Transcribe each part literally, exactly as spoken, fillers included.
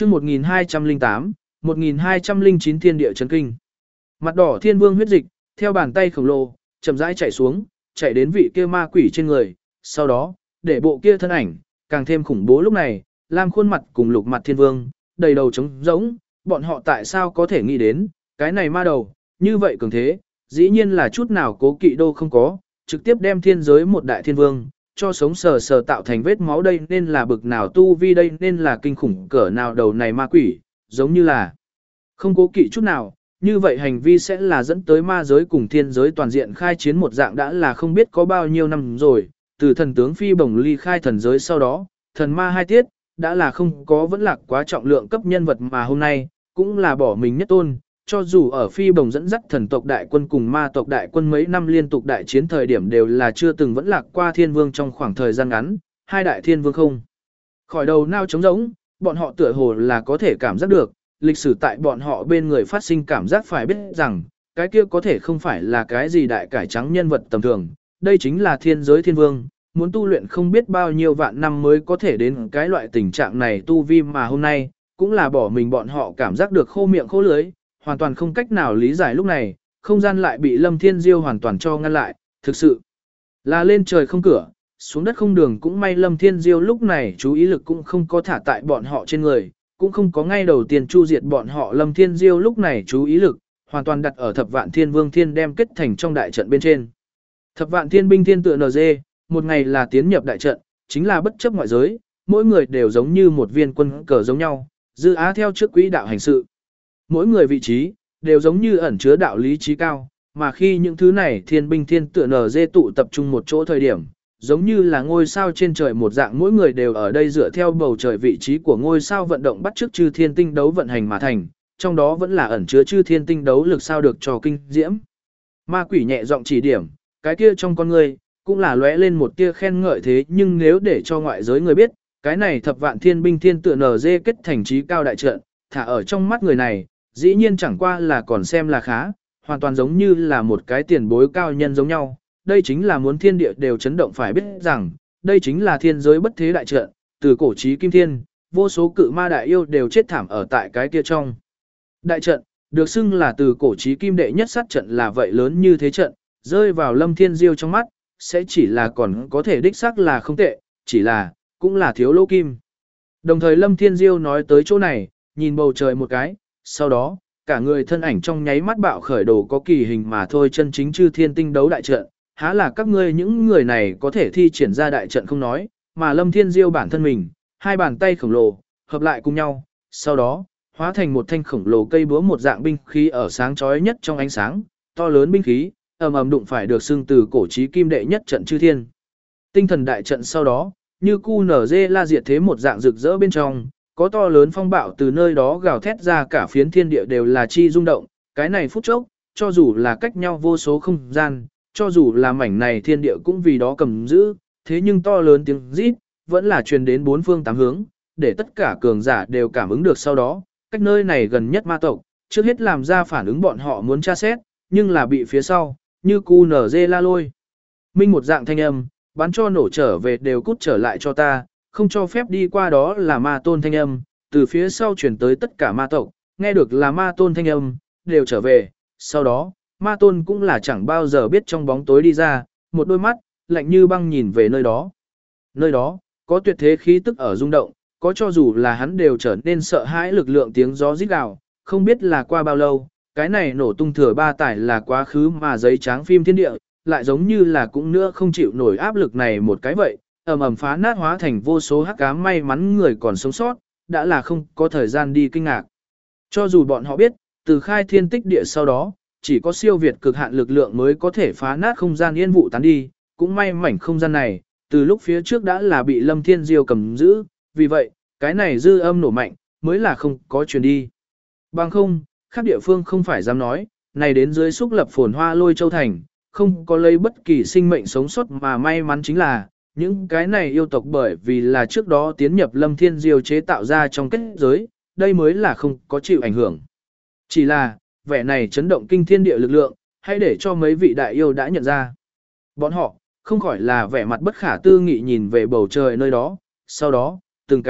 chương một nghìn hai trăm lẻ tám, một nghìn hai trăm lẻ chín thiên địa chấn kinh. Mặt đỏ thiên vương huyết dịch, theo bàn tay khổng lồ, chậm rãi chảy xuống, chạy đến vị kia ma quỷ trên người, sau đó, để bộ kia thân ảnh, càng thêm khủng bố lúc này, lam khuôn mặt cùng lục mặt thiên vương, đầy đầu trống rỗng, bọn họ tại sao có thể nghĩ đến, cái này ma đầu, như vậy cường thế, dĩ nhiên là chút nào cố kỵ đô không có, trực tiếp đem thiên giới một đại thiên vương, cho sống sờ sờ tạo thành vết máu đây nên là bực nào tu vi đây nên là kinh khủng cỡ nào đầu này ma quỷ, giống như là không cố kỵ chút nào, như vậy hành vi sẽ là dẫn tới ma giới cùng thiên giới toàn diện khai chiến một dạng đã là không biết có bao nhiêu năm rồi, từ thần tướng phi bổng ly khai thần giới sau đó, thần ma hai tiết, đã là không có vẫn lạc quá trọng lượng cấp nhân vật mà hôm nay, cũng là bỏ mình nhất tôn, cho dù ở phi bồng dẫn dắt thần tộc đại quân cùng ma tộc đại quân mấy năm liên tục đại chiến thời điểm đều là chưa từng vẫn lạc qua thiên vương trong khoảng thời gian ngắn, hai đại thiên vương không. Khỏi đầu nao trống rỗng, bọn họ tựa hồ là có thể cảm giác được, lịch sử tại bọn họ bên người phát sinh cảm giác phải biết rằng, cái kia có thể không phải là cái gì đại cải trắng nhân vật tầm thường, đây chính là thiên giới thiên vương, muốn tu luyện không biết bao nhiêu vạn năm mới có thể đến cái loại tình trạng này tu vi mà hôm nay, cũng là bỏ mình bọn họ cảm giác được khô miệng khô lưới, hoàn toàn không cách nào lý giải lúc này, không gian lại bị Lâm Thiên Diêu hoàn toàn cho ngăn lại, thực sự là lên trời không cửa, xuống đất không đường cũng may Lâm Thiên Diêu lúc này chú ý lực cũng không có thả tại bọn họ trên người, cũng không có ngay đầu tiên chu diệt bọn họ Lâm Thiên Diêu lúc này chú ý lực, hoàn toàn đặt ở thập vạn thiên vương thiên đem kết thành trong đại trận bên trên. Thập vạn thiên binh thiên tựa en giê, một ngày là tiến nhập đại trận, chính là bất chấp ngoại giới, mỗi người đều giống như một viên quân cờ giống nhau, dư á theo trước quỹ đạo hành sự. Mỗi người vị trí, đều giống như ẩn chứa đạo lý trí cao, mà khi những thứ này thiên binh thiên tựa en giê tụ tập trung một chỗ thời điểm, giống như là ngôi sao trên trời một dạng mỗi người đều ở đây dựa theo bầu trời vị trí của ngôi sao vận động bắt chước chư thiên tinh đấu vận hành mà thành, trong đó vẫn là ẩn chứa chư thiên tinh đấu lực sao được cho kinh diễm. Ma quỷ nhẹ giọng chỉ điểm, cái kia trong con người, cũng là lóe lên một tia khen ngợi thế nhưng nếu để cho ngoại giới người biết, cái này thập vạn thiên binh thiên tựa en giê kết thành trí cao đại trận, thả ở trong mắt người này, dĩ nhiên chẳng qua là còn xem là khá, hoàn toàn giống như là một cái tiền bối cao nhân giống nhau. Đây chính là muốn thiên địa đều chấn động phải biết rằng, đây chính là thiên giới bất thế đại trận, từ cổ chí kim thiên, vô số cự ma đại yêu đều chết thảm ở tại cái kia trong. Đại trận, được xưng là từ cổ chí kim đệ nhất sát trận là vậy lớn như thế trận, rơi vào Lâm Thiên Diêu trong mắt, sẽ chỉ là còn có thể đích xác là không tệ, chỉ là, cũng là thiếu lỗ kim. Đồng thời Lâm Thiên Diêu nói tới chỗ này, nhìn bầu trời một cái, sau đó, cả người thân ảnh trong nháy mắt bạo khởi đồ có kỳ hình mà thôi chân chính chư thiên tinh đấu đại trận, há là các ngươi những người này có thể thi triển ra đại trận không nói, mà Lâm Thiên Diêu bản thân mình, hai bàn tay khổng lồ, hợp lại cùng nhau, sau đó, hóa thành một thanh khổng lồ cây búa một dạng binh khí ở sáng chói nhất trong ánh sáng, to lớn binh khí, ầm ầm đụng phải được xưng từ cổ chí kim đệ nhất trận chư thiên. Tinh thần đại trận sau đó, như cu nở dê la diệt thế một dạng rực rỡ bên trong, có to lớn phong bạo từ nơi đó gào thét ra cả phiến thiên địa đều là chi rung động, cái này phút chốc, cho dù là cách nhau vô số không gian, cho dù là mảnh này thiên địa cũng vì đó cầm giữ, thế nhưng to lớn tiếng rít vẫn là truyền đến bốn phương tám hướng, để tất cả cường giả đều cảm ứng được sau đó, cách nơi này gần nhất ma tộc, trước hết làm ra phản ứng bọn họ muốn tra xét, nhưng là bị phía sau, như cu nở dê la lôi. Minh một dạng thanh âm, bắn cho nổ trở về đều cút trở lại cho ta, không cho phép đi qua đó là ma tôn thanh âm, từ phía sau truyền tới tất cả ma tộc, nghe được là ma tôn thanh âm, đều trở về, sau đó, ma tôn cũng là chẳng bao giờ biết trong bóng tối đi ra, một đôi mắt, lạnh như băng nhìn về nơi đó. Nơi đó, có tuyệt thế khí tức ở rung động, có cho dù là hắn đều trở nên sợ hãi lực lượng tiếng gió rít gào, không biết là qua bao lâu, cái này nổ tung thừa ba tải là quá khứ mà giấy tráng phim thiên địa, lại giống như là cũng nữa không chịu nổi áp lực này một cái vậy, ầm ầm phá nát hóa thành vô số hắc ám may mắn người còn sống sót, đã là không có thời gian đi kinh ngạc. Cho dù bọn họ biết, từ khai thiên tích địa sau đó, chỉ có siêu việt cực hạn lực lượng mới có thể phá nát không gian yên vụ tán đi, cũng may mảnh không gian này, từ lúc phía trước đã là bị Lâm Thiên Diêu cầm giữ, vì vậy, cái này dư âm nổ mạnh, mới là không có truyền đi. Bằng không, khác địa phương không phải dám nói, này đến dưới xúc lập phồn hoa lôi châu thành, không có lấy bất kỳ sinh mệnh sống sót mà may mắn chính là, những cái này yêu tộc bởi vì là trước đó tiến nhập Lâm Thiên Diêu chế tạo ra trong kết giới, đây mới là không có chịu ảnh hưởng. Chỉ là, vẻ này chấn động kinh thiên địa lực lượng, hãy để cho mấy vị đại yêu đã nhận ra. Bọn họ, không khỏi là vẻ mặt bất khả tư nghị nhìn về bầu trời nơi đó, sau đó, từng cái,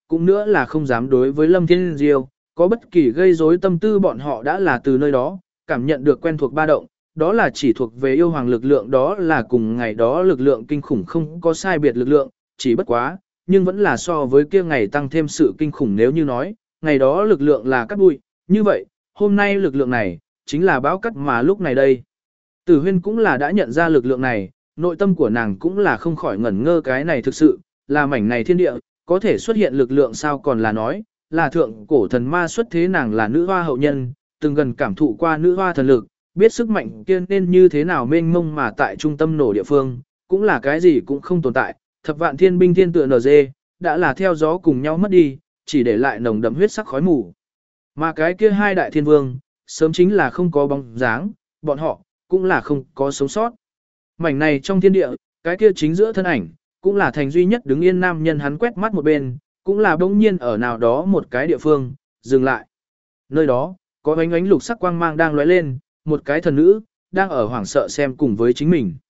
cũng nữa là không dám đối với Lâm Thiên Diêu, có bất kỳ gây rối tâm tư bọn họ đã là từ nơi đó, cảm nhận được quen thuộc ba động, đó là chỉ thuộc về yêu hoàng lực lượng, đó là cùng ngày đó lực lượng kinh khủng không có sai biệt lực lượng, chỉ bất quá, nhưng vẫn là so với kia ngày tăng thêm sự kinh khủng nếu như nói, ngày đó lực lượng là cắt bụi, như vậy, hôm nay lực lượng này, chính là bão cắt mà lúc này đây. Tử Huyên cũng là đã nhận ra lực lượng này, nội tâm của nàng cũng là không khỏi ngẩn ngơ cái này thực sự, là mảnh này thiên địa, có thể xuất hiện lực lượng sao còn là nói, là thượng cổ thần ma xuất thế nàng là nữ hoa hậu nhân, từng gần cảm thụ qua nữ hoa thần lực, biết sức mạnh kia nên như thế nào mênh mông mà tại trung tâm nổ địa phương, cũng là cái gì cũng không tồn tại, thập vạn thiên binh thiên tựa nở dê, đã là theo gió cùng nhau mất đi, chỉ để lại nồng đậm huyết sắc khói mù. Mà cái kia hai đại thiên vương, sớm chính là không có bóng dáng, bọn họ, cũng là không có sống sót. Mảnh này trong thiên địa, cái kia chính giữa thân ảnh, cũng là thành duy nhất đứng yên nam nhân hắn quét mắt một bên, cũng là bỗng nhiên ở nào đó một cái địa phương, dừng lại. Nơi đó, có ánh ánh lục sắc quang mang đang lóe lên, một cái thần nữ, đang ở hoảng sợ xem cùng với chính mình.